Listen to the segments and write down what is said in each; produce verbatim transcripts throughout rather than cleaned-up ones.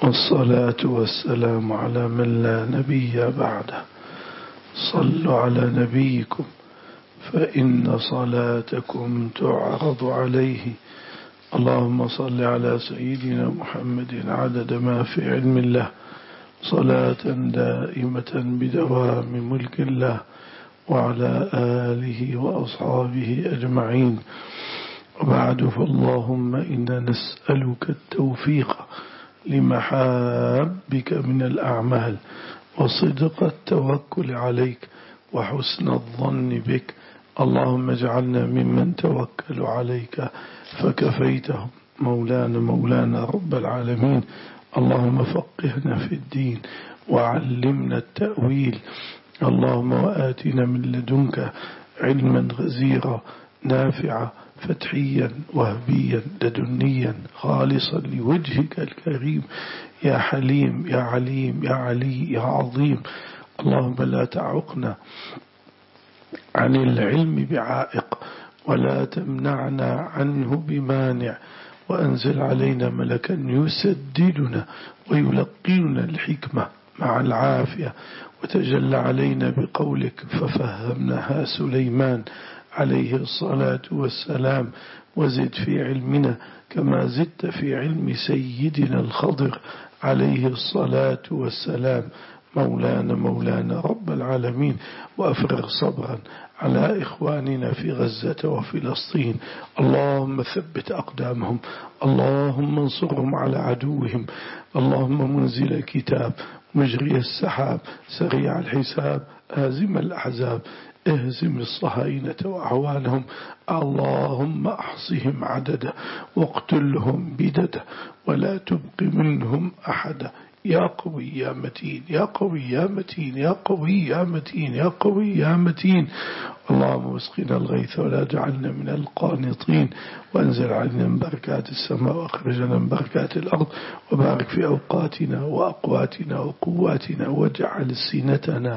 والصلاة والسلام على من لا نبي بعده. صلوا على نبيكم فإن صلاتكم تعرض عليه. اللهم صل على سيدنا محمد عدد ما في علم الله، صلاة دائمة بدوام ملك الله، وعلى آله وأصحابه أجمعين. وبعد، فاللهم إنا نسألك التوفيق لمحابك من الأعمال، وصدق التوكل عليك، وحسن الظن بك. اللهم اجعلنا ممن توكلوا عليك فكفيتهم. مولانا مولانا رب العالمين، اللهم فقهنا في الدين وعلمنا التأويل. اللهم وآتنا من لدنك علما غزيرا نافعا فتحيا وهبيا لدنيا خالصا لوجهك الكريم، يا حليم يا عليم يا علي يا عظيم. اللهم لا تعقنا عن العلم بعائق، ولا تمنعنا عنه بمانع، وأنزل علينا ملكا يسددنا ويلقينا الحكمة مع العافية، وتجلى علينا بقولك ففهمناها سليمان عليه الصلاة والسلام. وزد في علمنا كما زدت في علم سيدنا الخضر عليه الصلاة والسلام. مولانا مولانا رب العالمين، وأفرغ صبرا على إخواننا في غزة وفلسطين. اللهم ثبت أقدامهم، اللهم انصرهم على عدوهم. اللهم منزل الكتاب، مجري السحاب، سريع الحساب، هازم الأحزاب، اهزم الصهاينة وأعوانهم. اللهم أحصهم عددا واقتلهم بددا، ولا تبق منهم أحدا. يا قوي يا متين يا قوي يا متين يا قوي يا متين يا قوي يا متين. اللهم اسقنا الغيث ولا جعلنا من القانطين، وانزل علينا من بركات السماء واخرجنا من بركات الأرض، وبارك في أوقاتنا وأقواتنا وقواتنا، واجعل سنتنا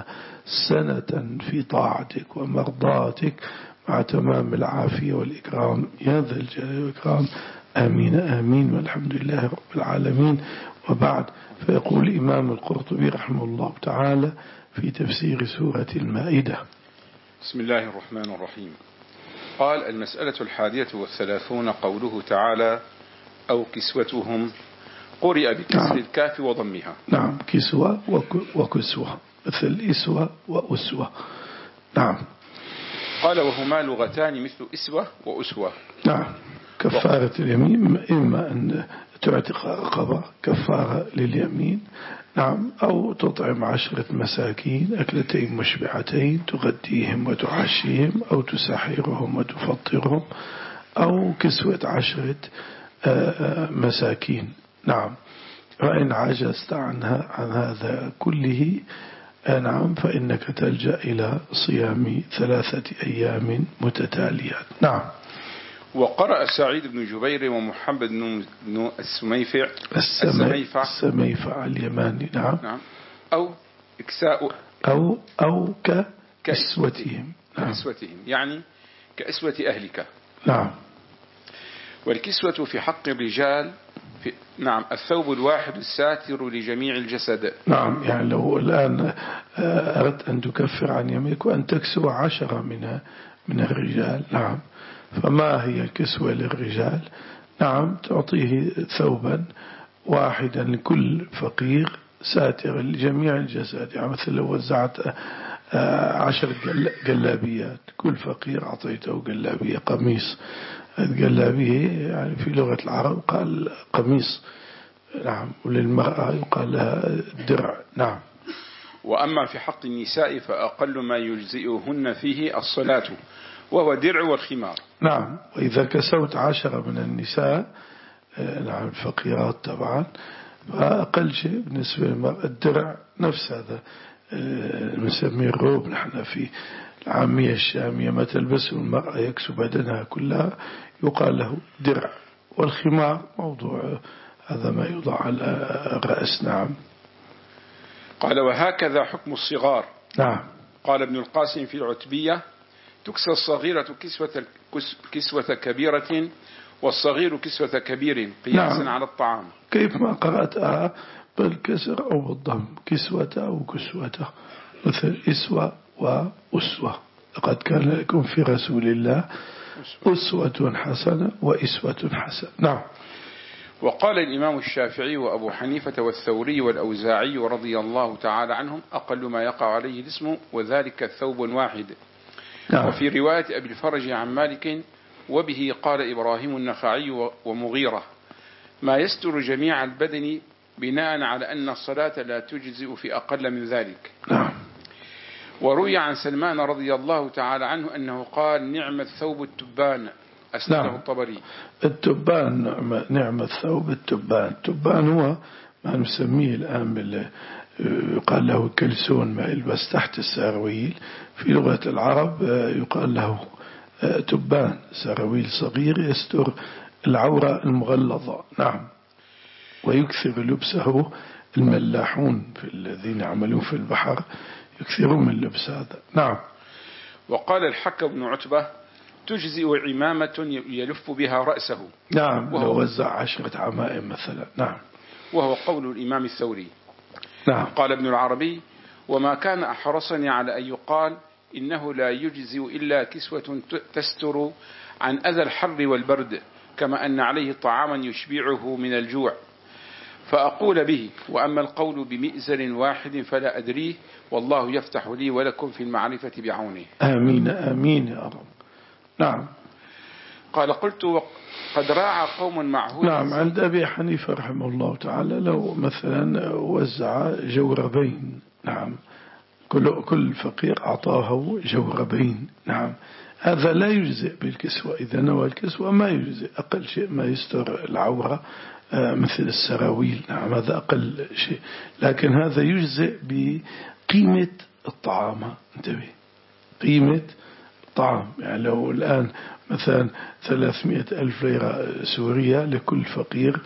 سنة في طاعتك ومرضاتك مع تمام العافية والإكرام يا ذا الجلال والإكرام. آمين آمين، والحمد لله رب العالمين. وبعد، فيقول الإمام القرطبي رحمه الله تعالى في تفسير سورة المائدة: بسم الله الرحمن الرحيم. قال: المسألة الحادية والثلاثون، قوله تعالى: أو كسوتهم، قرئ بكسر نعم. الكاف وضمها. نعم، كسوة وكسوة، مثل إسوة وأسوة. نعم. قال: وهما لغتان مثل إسوة وأسوة. نعم. كفارة اليمين إما أن تعتق رقبة كفارة لليمين، نعم، أو تطعم عشرة مساكين أكلتين مشبعتين تغديهم وتعشيهم، أو تسحرهم وتفطرهم، أو كسوة عشرة مساكين. نعم. وإن عجزت عنها عن هذا كله، نعم، فإنك تلجأ إلى صيام ثلاثة أيام متتاليات. نعم. وقرأ سعيد بن جبير ومحمد بن السميفع السميفع السميفع اليماني. نعم. نعم. أو إكساء أو أو كأسوتهم. نعم. كأسوتهم يعني كأسوة أهلك. نعم. والكسوة في حق الرجال في نعم الثوب الواحد الساتر لجميع الجسد. نعم، يعني لو الآن أردت أن تكفر عن يمينك وأن تكسو عشرة من من الرجال، نعم، فما هي الكسوة للرجال؟ نعم، تعطيه ثوبا واحدا لكل فقير ساترا لجميع الجسد. يعني مثل لو وزعت عشر جلابيات، كل فقير أعطيته جلابية، قميص. الجلابية يعني في لغة العرب قال قميص. نعم. وللمرأة يقال لها الدرع. نعم. وأما في حق النساء فأقل ما يجزئهن فيه الصلاة، وهو درع والخمار. نعم. وإذا كسوت عشرة من النساء، نعم، الفقيرات طبعا، فأقل شيء بالنسبة للمرأة الدرع. نفس هذا نسميه الروب نحن في العامية الشامية، ما تلبسه المرأة يكسو بدنها كلها يقال له درع. والخمار موضوع هذا ما يوضع على الرأس. نعم. قال: وهكذا حكم الصغار. نعم. قال ابن القاسم في العتبية: تكسى الصغيرة كسوة, كسوة كبيرة، والصغير كسوة كبير قياسا نعم. على الطعام. كيف ما قرأتها بالكسر أو بالضم، كسوة أو كسوة، مثل إسوة وأسوة. لقد كان لكم في رسول الله أسوة حسنة وإسوة حسنة. نعم. وقال الإمام الشافعي وأبو حنيفة والثوري والأوزاعي رضي الله تعالى عنهم أقل ما يقع عليه الاسم وذلك ثوب واحد. نعم. وفي رواية أبي الفرج عن مالك وبه قال إبراهيم النخعي ومغيرة ما يستر جميع البدن بناء على أن الصلاة لا تجزئ في أقل من ذلك. نعم. وروي عن سلمان رضي الله تعالى عنه أنه قال نعم الثوب التبان، أسنده نعم. الطبري. التبان نعم, نعم الثوب التبان. التبان هو ما نسميه الآن بال يقال له كلسون ما يلبس تحت السراويل، في لغة العرب يقال له تبان، سراويل صغير يستر العورة المغلظة. نعم. ويكثر لبسه الملاحون في الذين يعملون في البحر يكثرون من لبس هذا. نعم. وقال الحكم بن عتبة تجزئ عمامة يلف بها رأسه. نعم. لو وزع عشرة عمائم مثلا. نعم. وهو قول الإمام الثوري. نعم. قال ابن العربي وما كان أحرصني على أن يقال إنه لا يجزئ إلا كسوة تستر عن أذى الحر والبرد، كما أن عليه طعاما يشبعه من الجوع، فأقول به. وأما القول بمئزر واحد فلا أدريه، والله يفتح لي ولكم في المعرفة بعونه. آمين آمين يا رب. نعم. قال قلت قد راعى قوم معهود. نعم. عند أبي حنيفة رحمه الله تعالى لو مثلا وزع جوربين، نعم، كل كل فقير أعطاه جوربين، نعم، هذا لا يجزئ بالكسوة. إذا نوى الكسوة ما يجزئ، أقل شيء ما يستر العورة مثل السراويل، نعم، هذا أقل شيء. لكن هذا يجزئ بقيمة الطعام. انتبه، قيمة الطعام. يعني لو الآن مثلا ثلاثمائة ألف ليرة سورية لكل فقير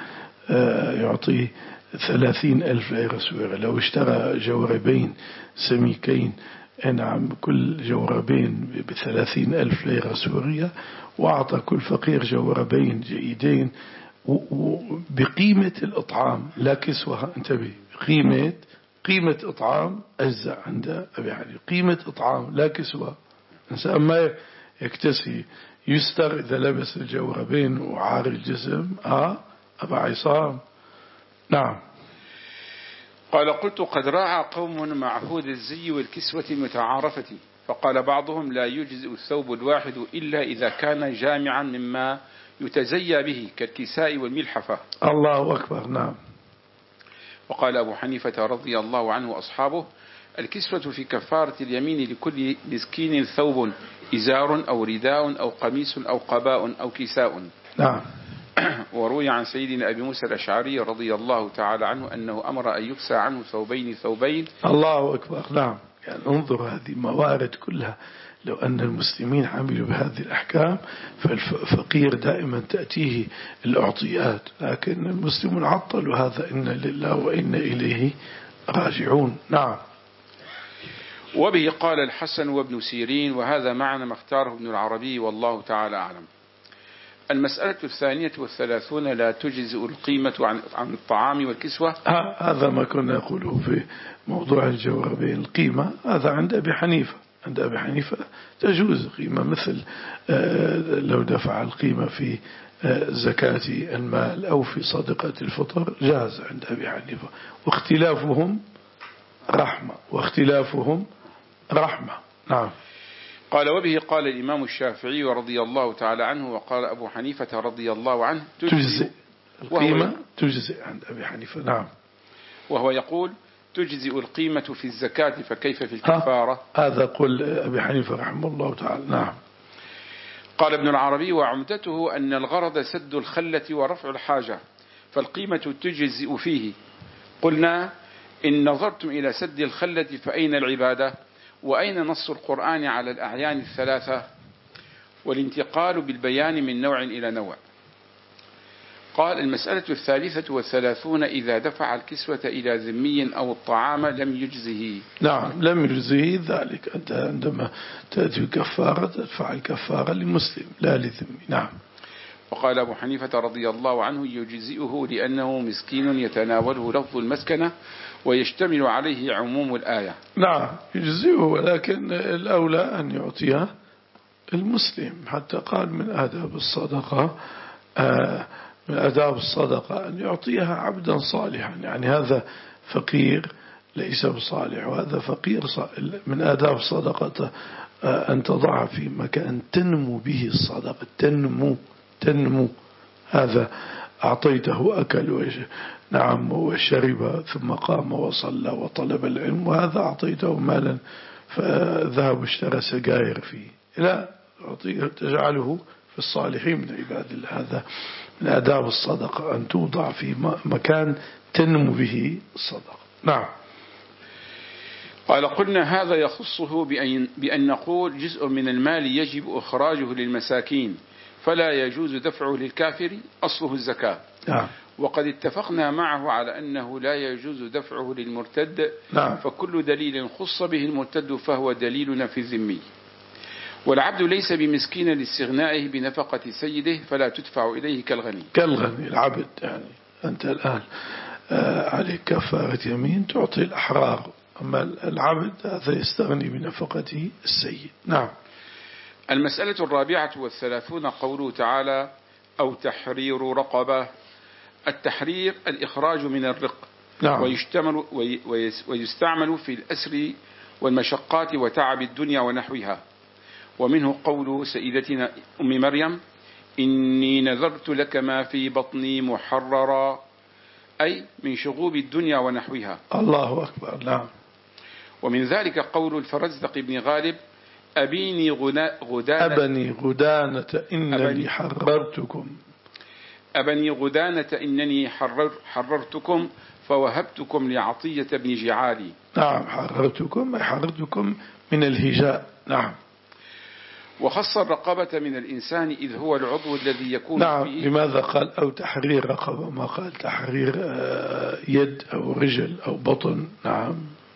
يعطيه ثلاثين ألف ليرة سورية. لو اشترى جوربين سميكين، نعم، كل جوربين بثلاثين ألف ليرة سورية، وأعطى كل فقير جوربين جيدين بقيمة الإطعام لا كسوة. انتبه، قيمة قيمة إطعام أجزاء عند أبي حنيفة، قيمة إطعام لا كسوة. إنسان ما يكتسي يستر إذا لبس الجوربين وعار الجسم. آه أبا عصام. نعم. قال قلت قد راعى قوم معهود الزي والكسوة المتعارفة، فقال بعضهم لا يجزئ الثوب الواحد إلا إذا كان جامعا مما يتزيى به كالكساء والملحفة. الله أكبر. نعم. وقال أبو حنيفة رضي الله عنه وأصحابه الكسوة في كفارة اليمين لكل مسكين ثوب إزار أو رداء أو قميص أو قباء أو كساء. نعم. وروي عن سيدنا أبي موسى الأشعري رضي الله تعالى عنه أنه أمر أن يكسى عنه ثوبين ثوبين. الله أكبر. نعم. يعني انظر هذه موارد كلها. لو أن المسلمين عملوا بهذه الأحكام فالفقير دائما تأتيه الأعطيات، لكن المسلمون عطلوا هذا. إن لله وإن إليه راجعون. نعم. وبه قال الحسن وابن سيرين، وهذا معنى ما اختاره ابن العربي والله تعالى أعلم. المسألة الثانية والثلاثون لا تجزئ القيمة عن عن الطعام والكسوة. هذا ما كنا نقوله في موضوع الجوربين. القيمة هذا عند أبي حنيفة، عند أبي حنيفة تجوز قيمة، مثل لو دفع القيمة في زكاة المال أو في صدقة الفطر جاز عند أبي حنيفة. واختلافهم رحمة، واختلافهم رحمة. نعم. قال وبه قال الإمام الشافعي رضي الله تعالى عنه، وقال أبو حنيفة رضي الله عنه تجزئ القيمة، تجزئ عند أبي حنيفة. نعم. وهو يقول تجزئ القيمة في الزكاة فكيف في الكفارة. هذا قول أبي حنيفة رحمه الله تعالى. نعم. قال ابن العربي وعمدته أن الغرض سد الخلة ورفع الحاجة، فالقيمة تجزئ فيه. قلنا إن نظرتم إلى سد الخلة فأين العبادة، وأين نص القرآن على الأعيان الثلاثة والانتقال بالبيان من نوع إلى نوع. قال المسألة الثالثة والثلاثون إذا دفع الكسوة إلى ذمي أو الطعام لم يجزه. نعم، لم يجزه ذلك. أنت عندما تأتي الكفارة تدفع الكفارة للمسلم لا للذمي. نعم. وقال أبو حنيفة رضي الله عنه يجزئه لأنه مسكين يتناوله لفظ المسكنة ويشتمل عليه عموم الآية. نعم يجزئه، ولكن الأولى أن يعطيها المسلم، حتى قال من آداب الصدقة آه من آداب الصدقة أن يعطيها عبدا صالحا، يعني هذا فقير ليس بصالح وهذا فقير صالح. من آداب الصدقة آه أن تضع في مكان تنمو به الصدقة، تنمو تنمو هذا أعطيته أكل وش نعم وشرب ثم قام وصلى وطلب العلم، وهذا أعطيته مالا فذهب واشترى سجائر فيه، لا تجعله في الصالحين من عباد الله. هذا من آداب الصدقة أن توضع في مكان تنمو به الصدقة. نعم. قال قلنا هذا يخصه بأن, بأن نقول جزء من المال يجب إخراجه للمساكين فلا يجوز دفعه للكافر أصله الزكاة. نعم. وقد اتفقنا معه على أنه لا يجوز دفعه للمرتد. نعم. فكل دليل خص به المرتد فهو دليلنا في الذمي. والعبد ليس بمسكين لاستغنائه بنفقة سيده فلا تدفع إليه كالغني. كالغني العبد، يعني أنت الآن عليك كفارة يمين تعطي الأحرار، أما العبد هذا يستغني بنفقته السيد. نعم. المسألة الرابعة والثلاثون قوله تعالى أو تحرير رقبة. التحرير الإخراج من الرق. نعم. ويشتمل ويستعمل في الأسر والمشقات وتعب الدنيا ونحوها. ومنه قول سيدتنا أم مريم إني نذرت لك ما في بطني محررا، أي من شغوب الدنيا ونحوها. الله أكبر. نعم. ومن ذلك قول الفرزدق بن غالب أبيني غدانة أبني غدانة إنني حررتكم أبني غدانة إنني حرر حررتكم فوهبتكم لعطية بن جعالي. نعم. حررتكم أي حررتكم من الهجاء. نعم. وخص الرقبة من الإنسان إذ هو العضو الذي يكون نعم فيه. لماذا قال أو تحرير رقبة ما قال تحرير يد أو رجل أو بطن؟ نعم.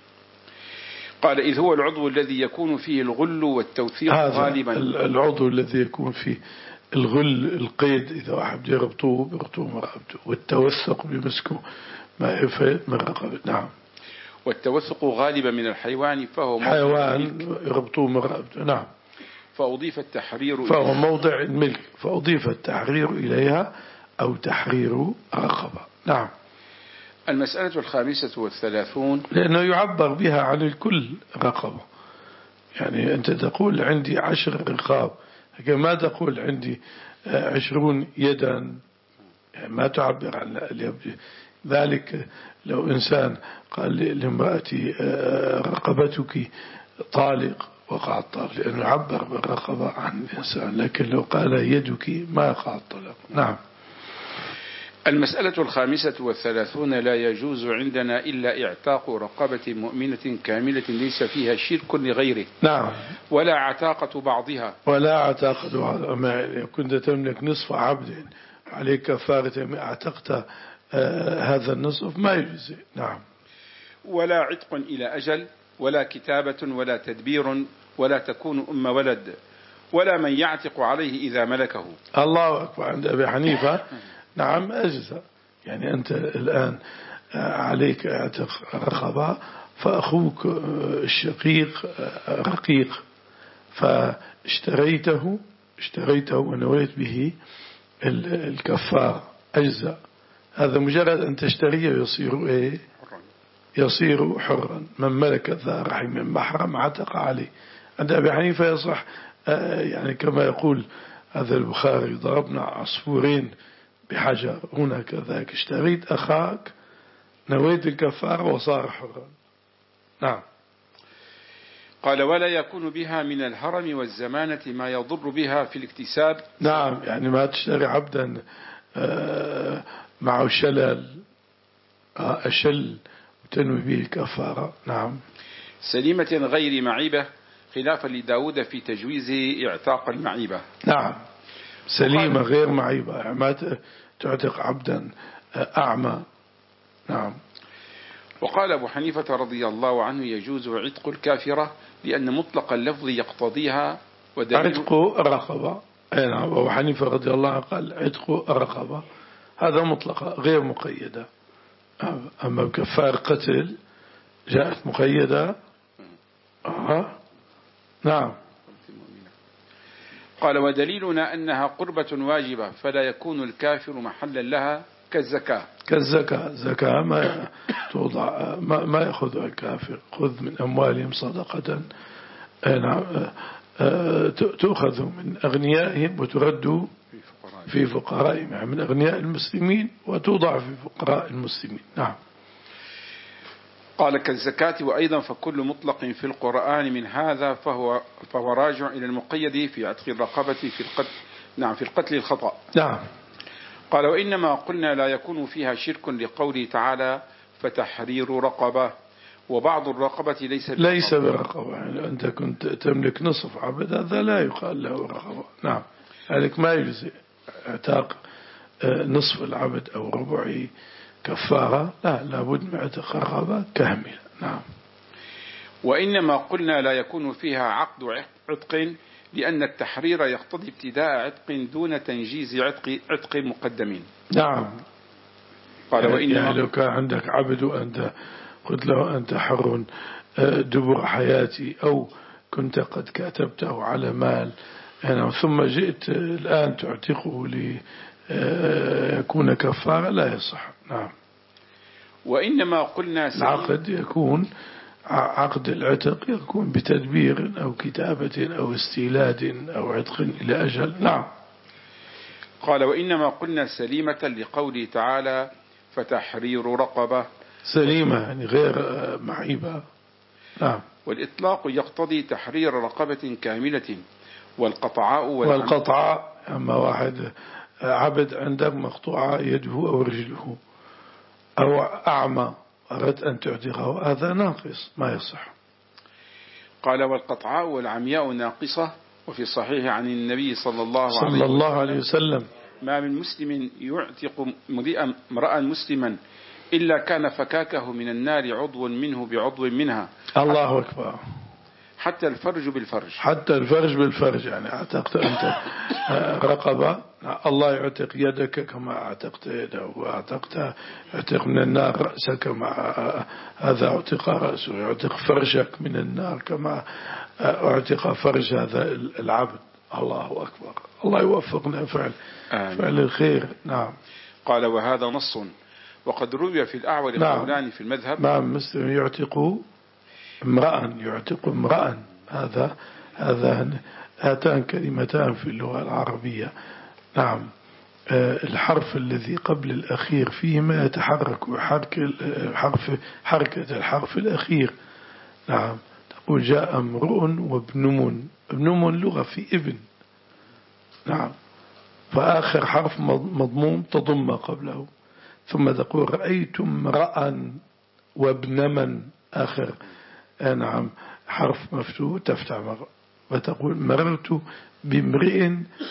قال إذ هو العضو الذي يكون فيه الغل والتوثيق غالبا. العضو الذي يكون فيه الغل القيد، إذا واحد يربطوه بربطوه من رقبته، والتوثق بمسكه ما يفيد من رقبته. نعم. والتوثق غالبا من الحيوان فهو حيوان يربطوه من رقبته. نعم. فأضيف التحرير فهو إليها. موضع الملك فأضيف التحرير إليها أو تحرير رقبة. نعم. المسألة الخامسة والثلاثون لأنه يعبر بها عن الكل رقبة، يعني أنت تقول عندي عشر رقاب، ما تقول عندي عشرون يدا، يعني ما تعبر عن اليد. ذلك لو إنسان قال لامرأتي رقبتك طالق وقع الطلاق، لأنه عبر بالرقبة عن الإنسان، لكن لو قال يدك ما يقع الطلاق. نعم. المسألة الخامسة والثلاثون لا يجوز عندنا إلا اعتاق رقبة مؤمنة كاملة ليس فيها شرك لغيره. نعم. ولا عتاقة بعضها. ولا عتاقة بعضها. ما كنت تملك نصف عبد عليك كفارة اعتقت آه هذا النصف ما يجزي. نعم. ولا عتق إلى أجل ولا كتابة ولا تدبير ولا تكون أم ولد ولا من يعتق عليه إذا ملكه. الله أكبر. عند أبي حنيفة نعم أجزاء، يعني أنت الآن عليك اعتق رقبة فأخوك الشقيق رقيق فاشتريته اشتريته ونويت به الكفار أجزاء، هذا مجرد أن تشتريه يصير إيه؟ يصير حرا. من ملك ذا رحم محرم عتق عليه. عند أبي حنيفة يصح يعني كما يقول هذا البخاري ضربنا عصفورين بحجر، هنا كذلك اشتريت أخاك نويت الكفارة وصار حرا. نعم. قال ولا يكون بها من الهرم والزمانة ما يضر بها في الاكتساب. نعم، يعني ما تشتري عبدا معه شلل أشل وتنوي به الكفارة. نعم. سليمة غير معيبة خلافا لداود في تجويزه اعتاق المعيبة. نعم. سليمة غير معيبة، يعني ما تعتق عبدا أعمى. نعم. وقال أبو حنيفة رضي الله عنه يجوز عتق الكافرة لأن مطلق اللفظ يقتضيها. عتق رقبة أي نعم. أبو حنيفة رضي الله عنه قال عتق رقبة، هذا مطلقة غير مقيدة. أما بكفار قتل جاءت مقيدة. آه. نعم. قال ودليلنا أنها قربة واجبة فلا يكون الكافر محلا لها كالزكاة. كالزكاة، زكاة ما توضع ما, ما يأخذها الكافر، خذ من أموالهم صدقة تؤخذ من أغنيائهم وترد في فقرائهم، يعني من أغنياء المسلمين وتوضع في فقراء المسلمين. نعم. قال كالزكاة. وأيضا فكل مطلق في القرآن من هذا فهو فهو راجع إلى المقيد في عتق الرقبة في القتل. نعم، في القتل الخطأ. نعم. قال وإنما قلنا لا يكون فيها شرك لقوله تعالى فتحرير رقبة، وبعض الرقبة ليس برقبة. ليس برقبة، يعني أنت كنت تملك نصف عبد هذا لا يقال له رقبة. نعم. ذلك ما يجزي اعتاق نصف العبد أو ربعه كفارة، لا، لابد من اعتق رقبة كاملة. نعم. وإنما قلنا لا يكون فيها عقد عتق لأن التحرير يقتضي ابتداء عتق دون تنجيز عتق عتق مقدمين. نعم. قال وإنما يعني لو كان عندك عبد وأنت قلت له أنت حر دبر حياتي، أو كنت قد كتبته على مال يعني ثم جئت الآن تعتقه ليكون كفارة، لا يصح. نعم. وإنما قلنا العقد يكون عقد العتق يكون بتدبير أو كتابة أو استيلاد أو عتق إلى أجل. نعم. قال وإنما قلنا سليمة لقوله تعالى فتحرير رقبة. سليمة يعني غير معيبة. نعم. والإطلاق يقتضي تحرير رقبة كاملة. والقطعاء والقطعاء أما واحد عبد عندك مقطوعة يده أو رجله أو أعمى أردت أن تعتقه، هذا ناقص ما يصح. قال والقطعاء والعمياء ناقصة. وفي الصحيح عن النبي صلى الله, صلى الله عليه وسلم ما من مسلم يعتق امرأ مسلما إلا كان فكاكه من النار عضو منه بعضو منها. الله أكبر. حتى الفرج بالفرج. حتى الفرج بالفرج، يعني اعتقت أنت رقبة، الله يعتق يدك كما اعتقت يده، واعتقت يعتق من النار رأسك كما هذا اعتق رأسه، يعتق فرجك من النار كما اعتق فرج هذا العبد. الله أكبر. الله يوفقنا فعل آمين. فعل الخير. نعم. قال وهذا نص. وقد روي في الأعور نعم. قولان في المذهب. نعم. مسلم يعتق امرأ، يعتق امرأ، هذا هذا هاتان كلمتان في اللغة العربية. نعم. الحرف الذي قبل الأخير فيما يتحرك حركة الحرف حركة الحرف الأخير. نعم. تقول جاء امرؤ وابنم. ابنم لغة في ابن. نعم. فآخر حرف مضموم تضم قبله، ثم تقول رأيت امرأ وابنما، آخر نعم حرف مفتوح تفتح مرة، وتقول مررت بامرئ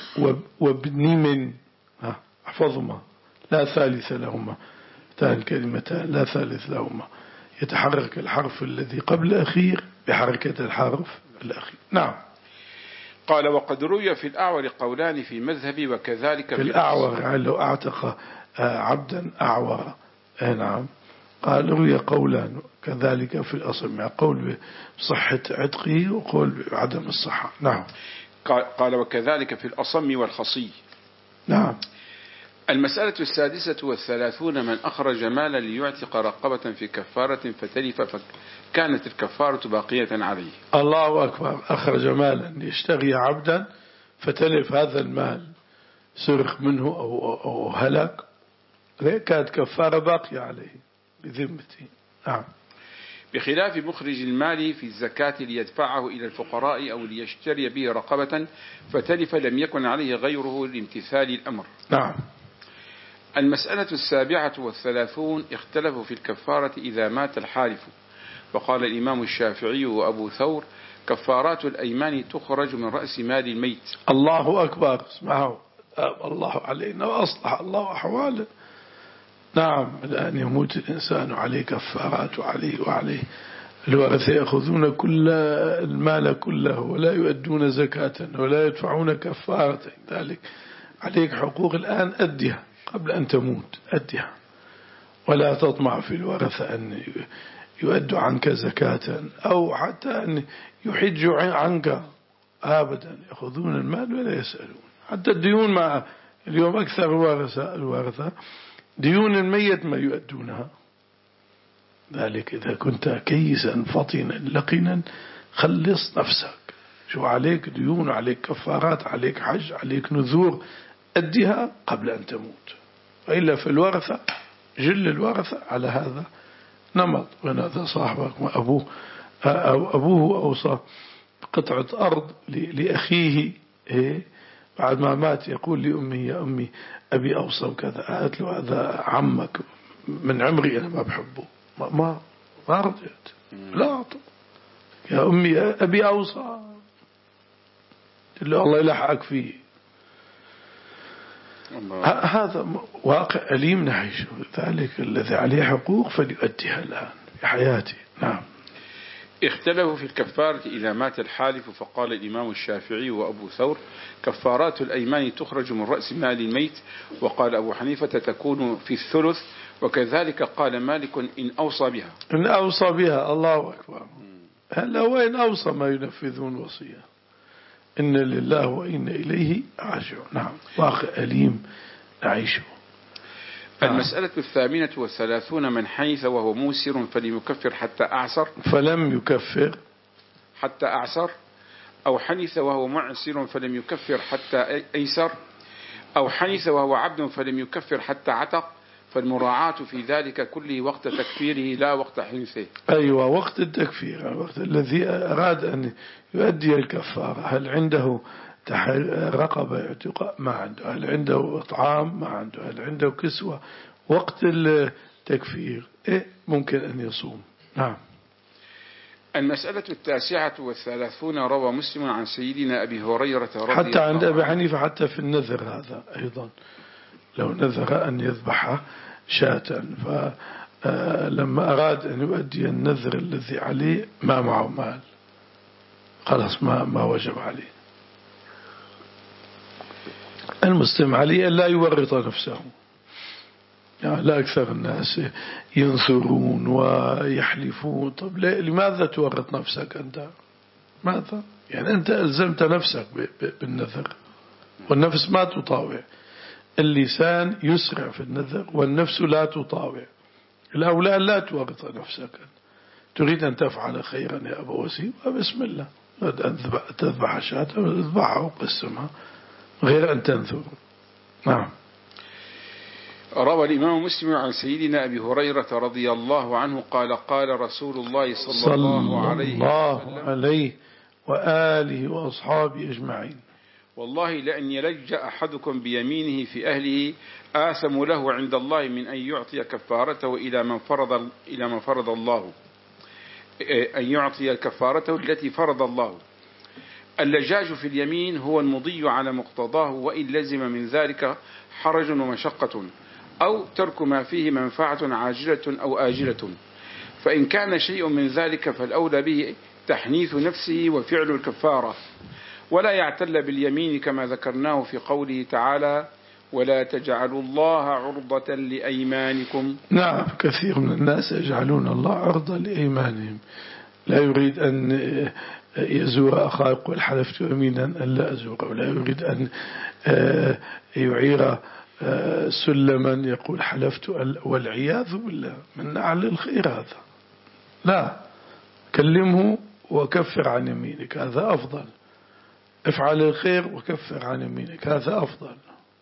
وابنم، احفظهما لا ثالث لهما، تان كلمتان لا ثالث لهما، يتحرك الحرف الذي قبل الأخير بحركة الحرف الأخير. نعم. قال وقد روي في الأعور قولان في مذهبي وكذلك في, في الأعور، يعني لو اعتق عبدا أعور. نعم. قال روي قولان كذلك في الأصم، قول بصحة عتقه وقول بعدم الصحة. نعم. قال وكذلك في الأصم والخصي. نعم. المسألة السادسة والثلاثون من أخرج مالا ليعتق رقبة في كفارة فتلف فكانت الكفارة باقية عليه. الله أكبر. أخرج مالا ليشتري عبدا فتلف هذا المال، سرق منه أو, أو هلك، كانت كفارة باقية عليه بذمته. نعم. بخلاف مخرج المال في الزكاة ليدفعه إلى الفقراء أو ليشتري به رقبة فتلف لم يكن عليه غيره لامتثال الأمر. نعم. المسألة السابعة والثلاثون اختلفوا في الكفارة إذا مات الحالف، وقال الإمام الشافعي وأبو ثور كفارات الأيمان تخرج من رأس مال الميت. الله أكبر. اسمعوا، الله علينا وأصلح الله أحواله. نعم. الآن يموت الإنسان عليه كفارات وعليه وعليه الورثة يأخذون كل المال كله ولا يؤدون زكاة ولا يدفعون كفارة، ذلك عليك حقوق الآن أدها قبل أن تموت، أدها، ولا تطمع في الورثة أن يؤدوا عنك زكاة أو حتى أن يحجوا عنك أبدا، يأخذون المال ولا يسألون. حتى الديون مع اليوم أكثر الورثة الورثة ديون الميت ما يؤدونها. ذلك إذا كنت كيسا فطنا لقنا خلص نفسك، شو عليك ديون، عليك كفارات، عليك حج، عليك نذور، أديها قبل أن تموت. وإلا في الورثة جل الورثة على هذا نمط. ونادى صاحبك وأبوه أو أبوه أوصى بقطعة أرض لأخيه بعد ما مات، يقول لأمي يا أمي أبي أوصى وكذا، قالت له هذا عمك من عمري أنا ما بحبه، ما ما ما رضيت، لا أعطى. يا أمي أبي أوصى، الله يلحقك فيه. هذا واقع أليم نعيشه. ذلك الذي عليه حقوق فليؤديها الآن في حياته. نعم. اختلفوا في الكفارة إذا مات الحالف، فقال الإمام الشافعي وأبو ثور كفارات الأيمان تخرج من رأس مال الميت، وقال أبو حنيفة تكون في الثلث، وكذلك قال مالك إن أوصى بها. إن أوصى بها، الله أكبر. هلا وإن أوصى ما ينفذون وصية، إن لله وإن إليه راجعون. نعم، واقع أليم نعيشه. المسألة الثامنة والثلاثون من حيث وهو موسر فلم يكفر حتى أعسر فلم يكفر حتى أعسر، أو حنث وهو معسر فلم يكفر حتى أيسر، أو حنث وهو عبد فلم يكفر حتى عتق، فالمراعاة في ذلك كله وقت تكفيره لا وقت حنثه. أيوة، وقت التكفير، الوقت الذي أراد أن يؤدي الكفارة. هل عنده رقبة اعتقاء؟ ما عنده. هل عنده إطعام؟ ما عنده. هل عنده كسوة؟ وقت التكفير إيه ممكن أن يصوم. نعم. المسألة التاسعة والثلاثون روى مسلم عن سيدنا أبي هريرة رضي الله عنه حتى عند أبي حنيفة حتى في النذر هذا أيضا، لو نذر أن يذبح شاة فلما أراد أن يؤدي النذر الذي عليه ما معه مال، خلاص ما ما وجب عليه. المسلم عليه أن لا يورط نفسه. يعني لا أكثر الناس ينثرون ويحلفون. طب لماذا تورط نفسك أنت؟ ماذا؟ يعني أنت ألزمت نفسك بالنذر، والنفس ما تطاوع. اللسان يسرع في النذر والنفس لا تطاوع. الأولى لا تورط نفسك. تريد أن تفعل خيرا يا أبا وسيم، بسم الله، أن تذبح شاة اذبحها وقسمها غير أن تنثر. نعم. روى الإمام مسلم عن سيدنا أبي هريرة رضي الله عنه قال قال رسول الله صلى, صلى الله عليه وسلم عليه وآله وأصحابه أجمعين والله لأن يلج أحدكم بيمينه في أهله آثم له عند الله من أن يعطي كفارته إلى من فرض إلى من فرض الله أن يعطي كفارته التي فرض الله. اللجاج في اليمين هو المضي على مقتضاه، وإن لزم من ذلك حرج ومشقة أو ترك ما فيه منفعة عاجلة أو آجلة، فإن كان شيء من ذلك فالأولى به تحنيث نفسه وفعل الكفارة، ولا يعتل باليمين كما ذكرناه في قوله تعالى ولا تجعلوا الله عرضة لأيمانكم. نعم، كثير من الناس يجعلون الله عرضة لأيمانهم، لا يريد أن يزور أخاه يقول حلفت يمينا أن لا أزوره، ولا يريد أن يعير سلما يقول حلفت، والعياذ بالله من أعلى الخير هذا. لا، كلمه وكفر عن يمينك، هذا أفضل. افعل الخير وكفر عن يمينك، هذا أفضل.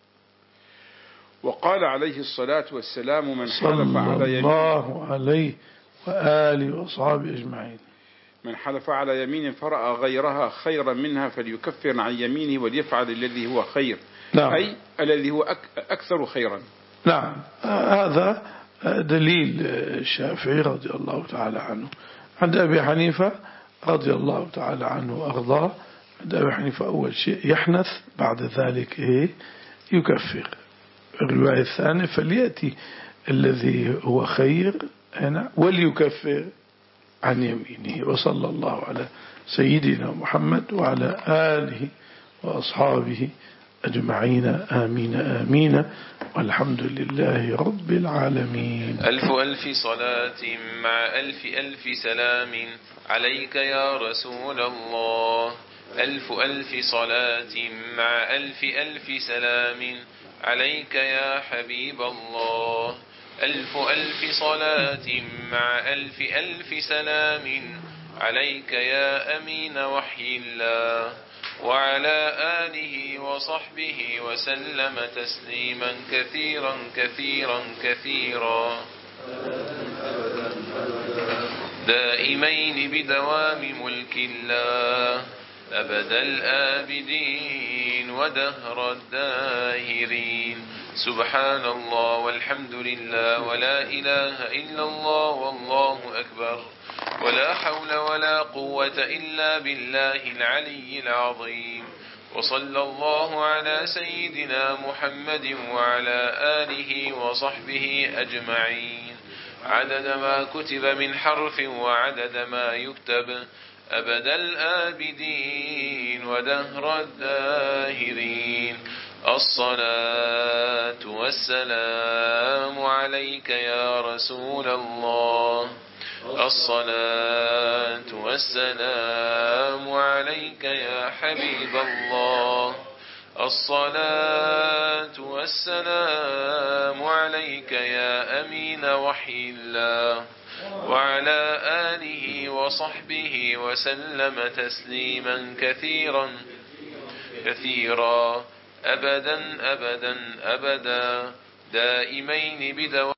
وقال عليه الصلاة والسلام من حلف على يمين الله عليه وآله وأصحابه أجمعين من حلف على يمين فرأى غيرها خيرا منها فليكفر عن يمينه وليفعل الذي هو خير. نعم. أي الذي هو أكثر خيرا. نعم، هذا دليل الشافعي رضي الله تعالى عنه. عند أبي حنيفة رضي الله تعالى عنه وأرضاه، عند أبي حنيفة أول شيء يحنث، بعد ذلك إيه يكفر. الرواية الثانية فليأتي الذي هو خير هنا وليكفر عن يمينه. وصلى الله على سيدنا محمد وعلى آله وأصحابه أجمعين. آمين آمين، والحمد لله رب العالمين. ألف ألف صلاة مع ألف ألف سلام عليك يا رسول الله. ألف ألف صلاة مع ألف ألف سلام عليك يا حبيب الله. ألف ألف صلاة مع ألف ألف سلام عليك يا أمين وحي الله، وعلى آله وصحبه وسلم تسليما كثيرا كثيرا كثيرا، دائمين بدوام ملك الله أبد الآبدين ودهر الداهرين. سبحان الله والحمد لله ولا إله إلا الله والله أكبر، ولا حول ولا قوة إلا بالله العلي العظيم. وصلى الله على سيدنا محمد وعلى آله وصحبه أجمعين، عدد ما كتب من حرف وعدد ما يكتب أبد الآبدين ودهر الداهرين. الصلاة والسلام عليك يا رسول الله. الصلاة والسلام عليك يا حبيب الله. الصلاة والسلام عليك يا أمين وحي الله، وعلى آله وصحبه وسلم تسليما كثيرا كثيرا، أبدا أبدا أبدا، دائمين بدوام